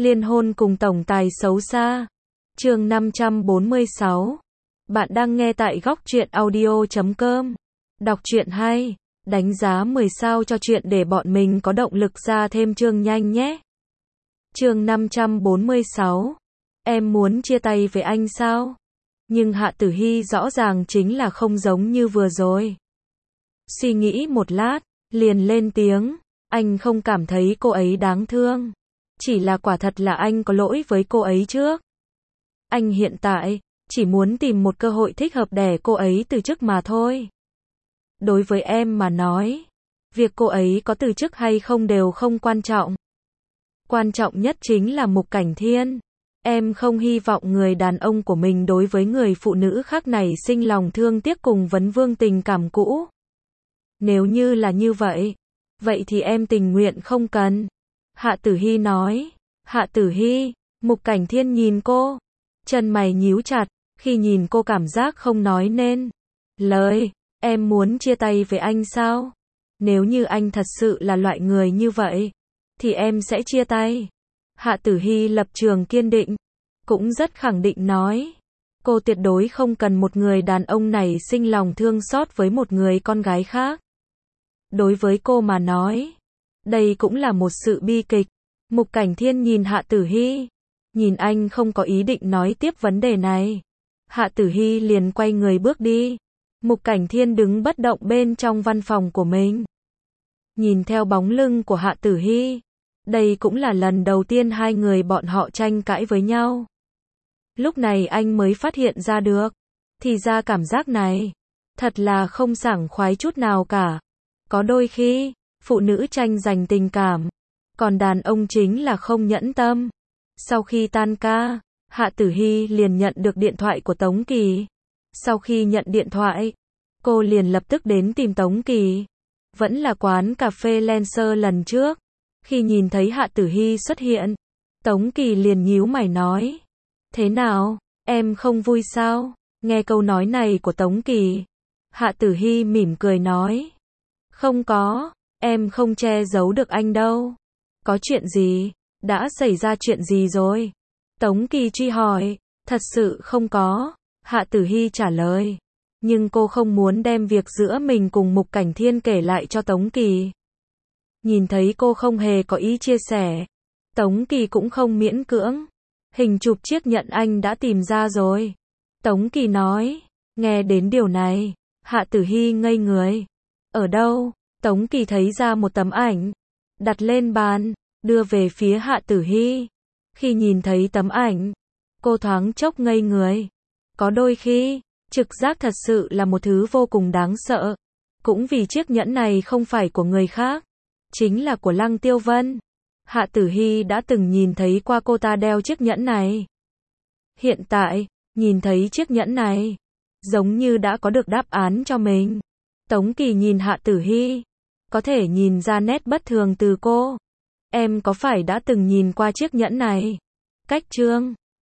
Liên hôn cùng tổng tài xấu xa. Chương 546. Bạn đang nghe tại góc truyện audio.com. Đọc truyện hay, đánh giá 10 sao cho truyện để bọn mình có động lực ra thêm chương nhanh nhé. Chương 546. Em muốn chia tay với anh sao? Nhưng Hạ Tử Hy rõ ràng chính là không giống như vừa rồi. Suy nghĩ một lát, liền lên tiếng, anh không cảm thấy cô ấy đáng thương. Chỉ là quả thật là anh có lỗi với cô ấy trước. Anh hiện tại chỉ muốn tìm một cơ hội thích hợp để cô ấy từ chức mà thôi. Đối với em mà nói, việc cô ấy có từ chức hay không đều không quan trọng. Quan trọng nhất chính là Mục Cảnh Thiên. Em không hy vọng người đàn ông của mình đối với người phụ nữ khác này sinh lòng thương tiếc cùng vấn vương tình cảm cũ. Nếu như là như vậy, vậy thì em tình nguyện không cần. Hạ Tử Hy nói. Hạ Tử Hy, Mục Cảnh Thiên nhìn cô, chân mày nhíu chặt, khi nhìn cô cảm giác không nói nên lời. Em muốn chia tay với anh sao? Nếu như anh thật sự là loại người như vậy, thì em sẽ chia tay. Hạ Tử Hy lập trường kiên định, cũng rất khẳng định nói. Cô tuyệt đối không cần một người đàn ông này sinh lòng thương xót với một người con gái khác. Đối với cô mà nói, đây cũng là một sự bi kịch. Mục Cảnh Thiên nhìn Hạ Tử Hy, nhìn anh không có ý định nói tiếp vấn đề này. Hạ Tử Hy liền quay người bước đi. Mục Cảnh Thiên đứng bất động bên trong văn phòng của mình. Nhìn theo bóng lưng của Hạ Tử Hy, đây cũng là lần đầu tiên hai người bọn họ tranh cãi với nhau. Lúc này anh mới phát hiện ra được, thì ra cảm giác này thật là không sảng khoái chút nào cả. Có đôi khi, phụ nữ tranh giành tình cảm, còn đàn ông chính là không nhẫn tâm. Sau khi tan ca, Hạ Tử Hy liền nhận được điện thoại của Tống Kỳ. Sau khi nhận điện thoại, cô liền lập tức đến tìm Tống Kỳ. Vẫn là quán cà phê Lancer lần trước. Khi nhìn thấy Hạ Tử Hy xuất hiện, Tống Kỳ liền nhíu mày nói. Thế nào, em không vui sao? Nghe câu nói này của Tống Kỳ, Hạ Tử Hy mỉm cười nói. Không có, em không che giấu được anh đâu. Có chuyện gì? Đã xảy ra chuyện gì rồi? Tống Kỳ truy hỏi. Thật sự không có, Hạ Tử Hy trả lời. Nhưng cô không muốn đem việc giữa mình cùng Mục Cảnh Thiên kể lại cho Tống Kỳ. Nhìn thấy cô không hề có ý chia sẻ, Tống Kỳ cũng không miễn cưỡng. Hình chụp chiếc nhẫn anh đã tìm ra rồi. Tống Kỳ nói. Nghe đến điều này, Hạ Tử Hy ngây người. Ở đâu? Tống Kỳ thấy ra một tấm ảnh, đặt lên bàn, đưa về phía Hạ Tử Hy. Khi nhìn thấy tấm ảnh, cô thoáng chốc ngây người. Có đôi khi, trực giác thật sự là một thứ vô cùng đáng sợ. Cũng vì chiếc nhẫn này không phải của người khác, chính là của Lăng Tiêu Vân. Hạ Tử Hy đã từng nhìn thấy qua cô ta đeo chiếc nhẫn này. Hiện tại, nhìn thấy chiếc nhẫn này, giống như đã có được đáp án cho mình. Tống Kỳ nhìn Hạ Tử Hy, có thể nhìn ra nét bất thường từ cô. Em có phải đã từng nhìn qua chiếc nhẫn này? Cách chương